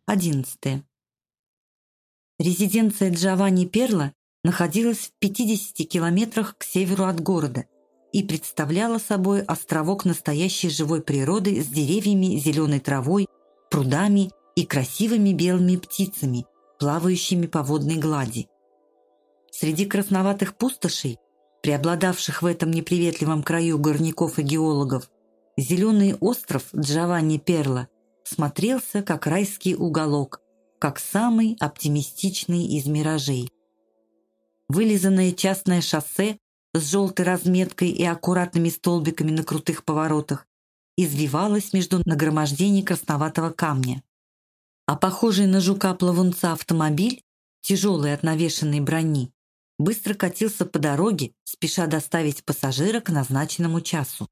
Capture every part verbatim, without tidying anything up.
Одиннадцатое. Резиденция Джованни Перло находилась в пятидесяти километрах к северу от города и представляла собой островок настоящей живой природы с деревьями, зеленой травой, прудами и красивыми белыми птицами, плавающими по водной глади. Среди красноватых пустошей, преобладавших в этом неприветливом краю горняков и геологов, зеленый остров Джованни Перло смотрелся как райский уголок, как самый оптимистичный из миражей. Вылизанное частное шоссе с желтой разметкой и аккуратными столбиками на крутых поворотах извивалось между нагромождений красноватого камня. А похожий на жука-плавунца автомобиль, тяжелый от навешанной брони, быстро катился по дороге, спеша доставить пассажира к назначенному часу.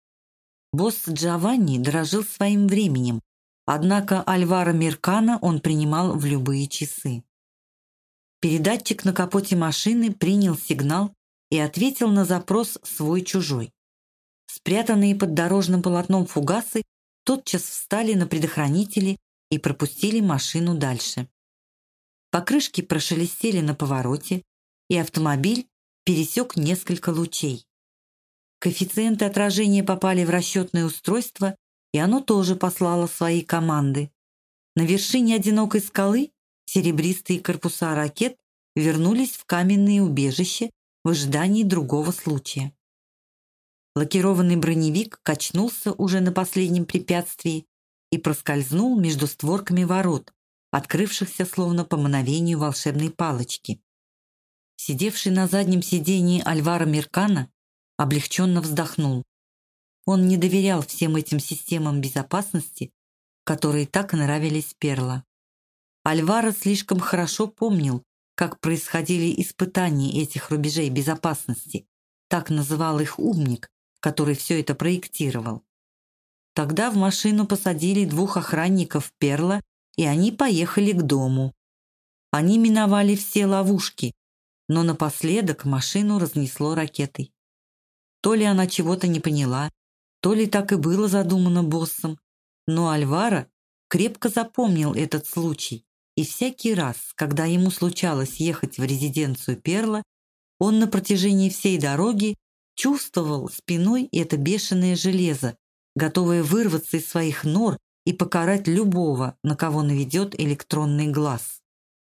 Босс Джованни дорожил своим временем, однако Альваро Меркано он принимал в любые часы. Передатчик на капоте машины принял сигнал и ответил на запрос свой-чужой. Спрятанные под дорожным полотном фугасы тотчас встали на предохранители и пропустили машину дальше. Покрышки прошелестели на повороте, и автомобиль пересек несколько лучей. Коэффициенты отражения попали в расчетное устройство, и оно тоже послало свои команды. На вершине одинокой скалы серебристые корпуса ракет вернулись в каменные убежища в ожидании другого случая. Лакированный броневик качнулся уже на последнем препятствии и проскользнул между створками ворот, открывшихся словно по мановению волшебной палочки. Сидевший на заднем сидении Альваро Меркано облегченно вздохнул. Он не доверял всем этим системам безопасности, которые так нравились Перло. Альваро слишком хорошо помнил, как происходили испытания этих рубежей безопасности, так называл их умник, который все это проектировал. Тогда в машину посадили двух охранников Перло, и они поехали к дому. Они миновали все ловушки, но напоследок машину разнесло ракетой. То ли она чего-то не поняла, то ли так и было задумано боссом, но Альваро крепко запомнил этот случай, и всякий раз, когда ему случалось ехать в резиденцию Перло, он на протяжении всей дороги чувствовал спиной это бешеное железо, готовое вырваться из своих нор и покарать любого, на кого наведет электронный глаз.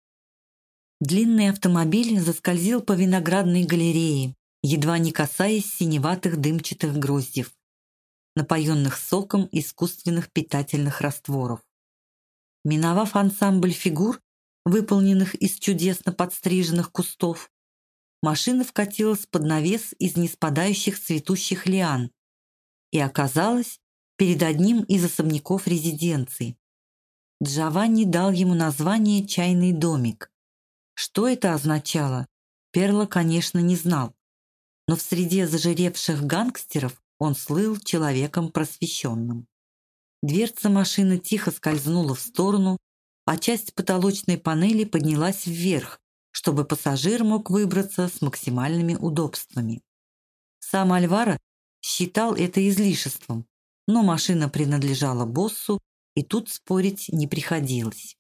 Длинный автомобиль заскользил по виноградной галерее, едва не касаясь синеватых дымчатых гроздьев, напоенных соком искусственных питательных растворов. Миновав ансамбль фигур, выполненных из чудесно подстриженных кустов, машина вкатилась под навес из неспадающих цветущих лиан и оказалась перед одним из особняков резиденции. Джованни дал ему название «Чайный домик». Что это означало, Перло, конечно, не знал, но в среде зажиревших гангстеров он слыл человеком просвещенным. Дверца машины тихо скользнула в сторону, а часть потолочной панели поднялась вверх, чтобы пассажир мог выбраться с максимальными удобствами. Сам Альваро считал это излишеством, но машина принадлежала боссу, и тут спорить не приходилось.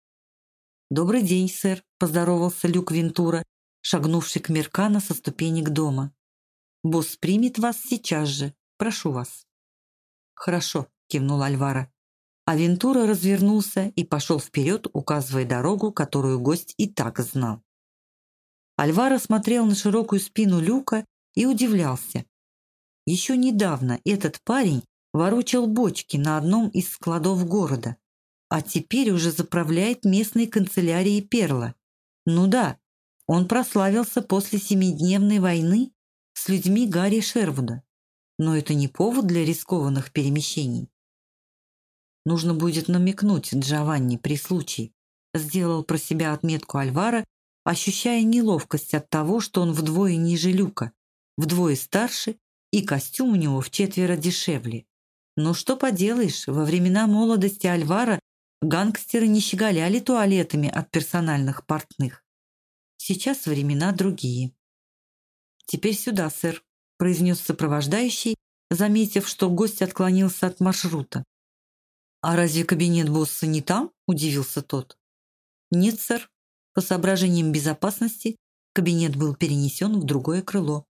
«Добрый день, сэр», — поздоровался Люк Вентура, шагнувший к Меркано со ступенек дома. «Босс примет вас сейчас же. Прошу вас». «Хорошо», — кивнул Альваро. А Вентура развернулся и пошел вперед, указывая дорогу, которую гость и так знал. Альваро смотрел на широкую спину Люка и удивлялся. Еще недавно этот парень ворочал бочки на одном из складов города, а теперь уже заправляет местной канцелярией Перло. Ну да, он прославился после семидневной войны с людьми Гарри Шервуда, но это не повод для рискованных перемещений. Нужно будет намекнуть Джованни при случае, сделал про себя отметку Альваро, ощущая неловкость от того, что он вдвое ниже Люка, вдвое старше и костюм у него вчетверо дешевле. Но что поделаешь, во времена молодости Альваро гангстеры не щеголяли туалетами от персональных портных. Сейчас времена другие. «Теперь сюда, сэр», — произнес сопровождающий, заметив, что гость отклонился от маршрута. «А разве кабинет босса не там?» – удивился тот. «Нет, сэр. По соображениям безопасности кабинет был перенесен в другое крыло».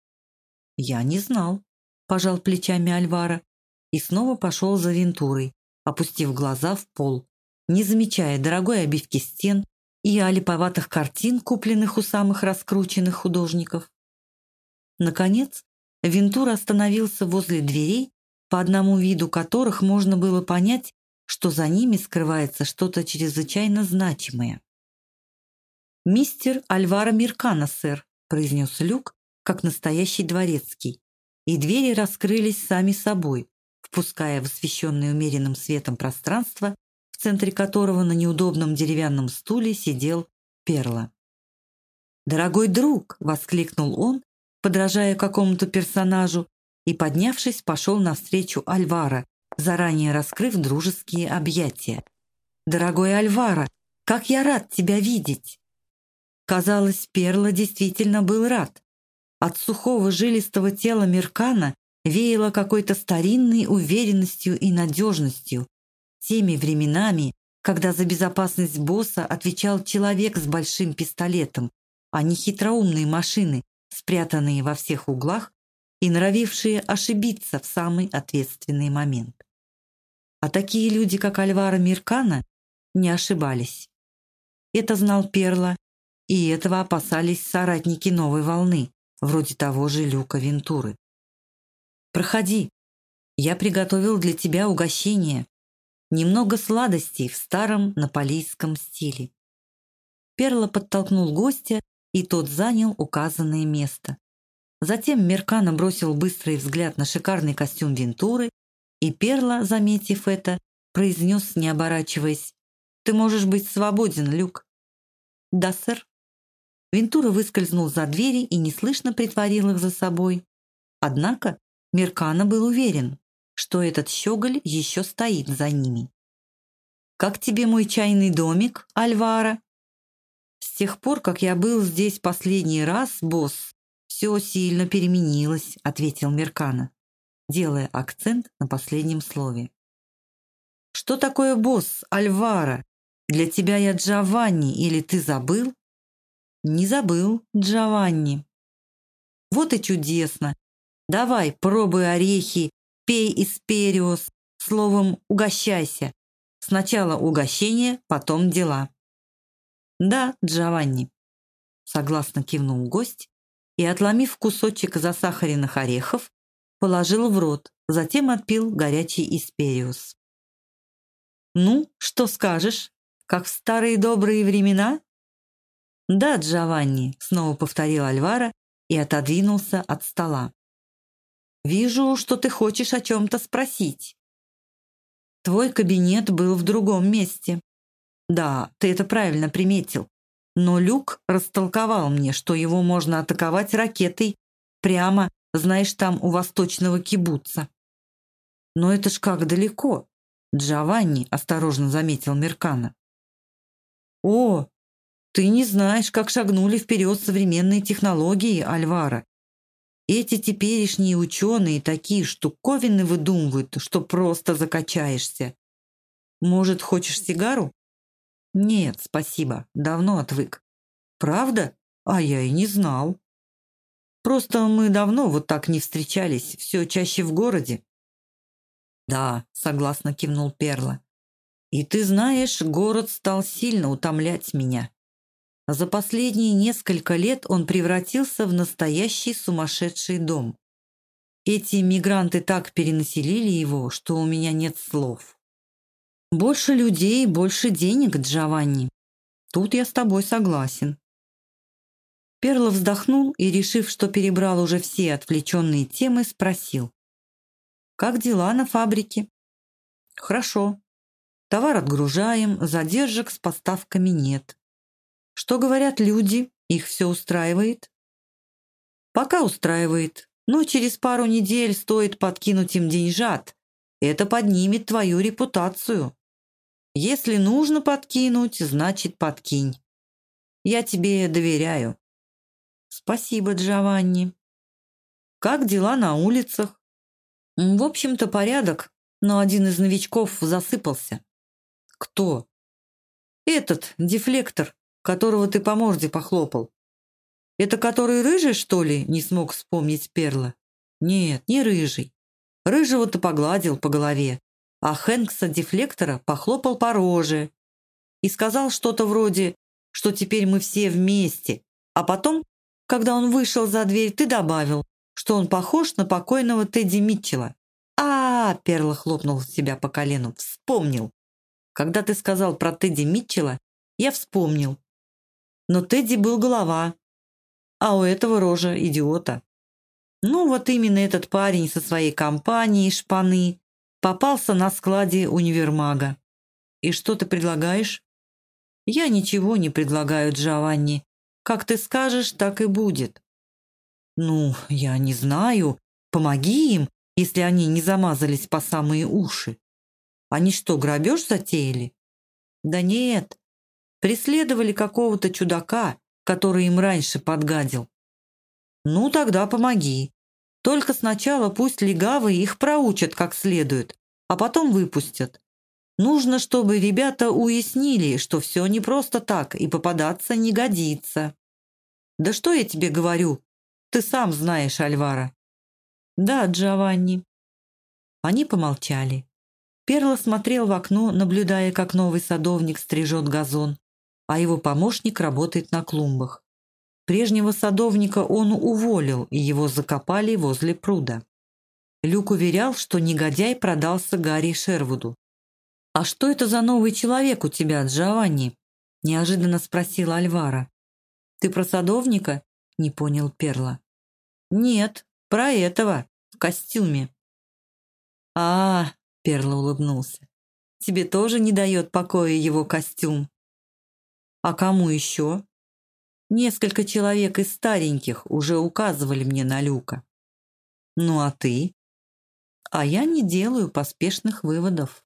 «Я не знал», – пожал плечами Альвара и снова пошел за Вентурой, опустив глаза в пол, не замечая дорогой обивки стен и олиповатых картин, купленных у самых раскрученных художников. Наконец, Вентура остановился возле дверей, по одному виду которых можно было понять, что за ними скрывается что-то чрезвычайно значимое. «Мистер Альваро Миркано, сэр», – произнес Люк, как настоящий дворецкий, и двери раскрылись сами собой, впуская в освещенное умеренным светом пространство, в центре которого на неудобном деревянном стуле сидел Перла. «Дорогой друг!» – воскликнул он, подражая какому-то персонажу, и, поднявшись, пошел навстречу Альваро, заранее раскрыв дружеские объятия. «Дорогой Альваро, как я рад тебя видеть!» Казалось, Перла действительно был рад. От сухого жилистого тела Миркана веяло какой-то старинной уверенностью и надежностью, теми временами, когда за безопасность босса отвечал человек с большим пистолетом, а не хитроумные машины, спрятанные во всех углах и норовившие ошибиться в самый ответственный момент. А такие люди, как Альваро Миркано, не ошибались. Это знал Перла, и этого опасались соратники новой волны, вроде того же Люка Вентуры. «Проходи. Я приготовил для тебя угощение. Немного сладостей в старом наполийском стиле». Перла подтолкнул гостя, и тот занял указанное место. Затем Миркано бросил быстрый взгляд на шикарный костюм Вентуры, и Перла, заметив это, произнес, не оборачиваясь: «Ты можешь быть свободен, Люк». «Да, сэр». Вентура выскользнул за двери и неслышно притворил их за собой. Однако Миркано был уверен, что этот щеголь еще стоит за ними. «Как тебе мой чайный домик, Альваро?» «С тех пор, как я был здесь последний раз, босс, все сильно переменилось», — ответил Миркано, делая акцент на последнем слове. «Что такое босс, Альваро? Для тебя я Джованни, или ты забыл?» «Не забыл, Джованни». «Вот и чудесно. Давай, пробуй орехи, пей испериос, словом, угощайся. Сначала угощение, потом дела». «Да, Джованни», — согласно кивнул гость и, отломив кусочек засахаренных орехов, положил в рот, затем отпил горячий испериос. «Ну, что скажешь, как в старые добрые времена?» «Да, Джованни», — снова повторил Альваро и отодвинулся от стола. «Вижу, что ты хочешь о чем-то спросить. Твой кабинет был в другом месте. Да, ты это правильно приметил. Но Люк растолковал мне, что его можно атаковать ракетой прямо, знаешь, там у восточного кибуца». «Но это ж как далеко», — Джованни осторожно заметил Миркано. «О, ты не знаешь, как шагнули вперед современные технологии, Альваро. Эти теперешние ученые такие штуковины выдумывают, что просто закачаешься. Может, хочешь сигару?» «Нет, спасибо, давно отвык». «Правда? А я и не знал. Просто мы давно вот так не встречались, все чаще в городе». «Да», — согласно кивнул Перла. «И ты знаешь, город стал сильно утомлять меня. За последние несколько лет он превратился в настоящий сумасшедший дом. Эти мигранты так перенаселили его, что у меня нет слов. Больше людей, больше денег, Джованни. Тут я с тобой согласен». Перла вздохнул и, решив, что перебрал уже все отвлеченные темы, спросил: «Как дела на фабрике?» «Хорошо. Товар отгружаем, задержек с поставками нет. Что говорят люди? Их все устраивает?» «Пока устраивает, но через пару недель стоит подкинуть им деньжат. Это поднимет твою репутацию. Если нужно подкинуть, значит подкинь. Я тебе доверяю». «Спасибо, Джованни». «Как дела на улицах?» «В общем-то, порядок. но один из новичков засыпался». «Кто?» «Этот, дефлектор, которого ты по морде похлопал». «Это который рыжий, что ли?» — не смог вспомнить Перла. «Нет, не рыжий. Рыжего-то погладил по голове, а Хэнкса-дефлектора похлопал по роже и сказал что-то вроде, что теперь мы все вместе. А потом, когда он вышел за дверь, ты добавил, что он похож на покойного Тедди Митчелла». «А, -а, -а — Перла хлопнул себя по колену, — вспомнил. Когда ты сказал про Тедди Митчелла, я вспомнил. Но Тедди был голова, а у этого рожа идиота. Ну, вот именно этот парень со своей компанией шпаны попался на складе универмага. И что ты предлагаешь?» «Я ничего не предлагаю, Джованни. Как ты скажешь, так и будет». «Ну, я не знаю. Помоги им, если они не замазались по самые уши. Они что, грабеж затеяли?» «Да нет. Преследовали какого-то чудака, который им раньше подгадил». «Ну, тогда помоги. Только сначала пусть легавые их проучат как следует, а потом выпустят. Нужно, чтобы ребята уяснили, что все не просто так и попадаться не годится». «Да что я тебе говорю? Ты сам знаешь, Альваро». «Да, Джованни». Они помолчали. Перло смотрел в окно, наблюдая, как новый садовник стрижет газон, а его помощник работает на клумбах. Прежнего садовника он уволил, и его закопали возле пруда. Люк уверял, что негодяй продался Гарри Шервуду. «А что это за новый человек у тебя, Джованни?» – неожиданно спросил Альваро. «Ты про садовника?» – не понял Перло. «Нет, про этого, в костюме». «А, — Перло улыбнулся, — тебе тоже не дает покоя его костюм?» «А кому еще?» «Несколько человек из стареньких уже указывали мне на Люка». «Ну а ты?» «А я не делаю поспешных выводов».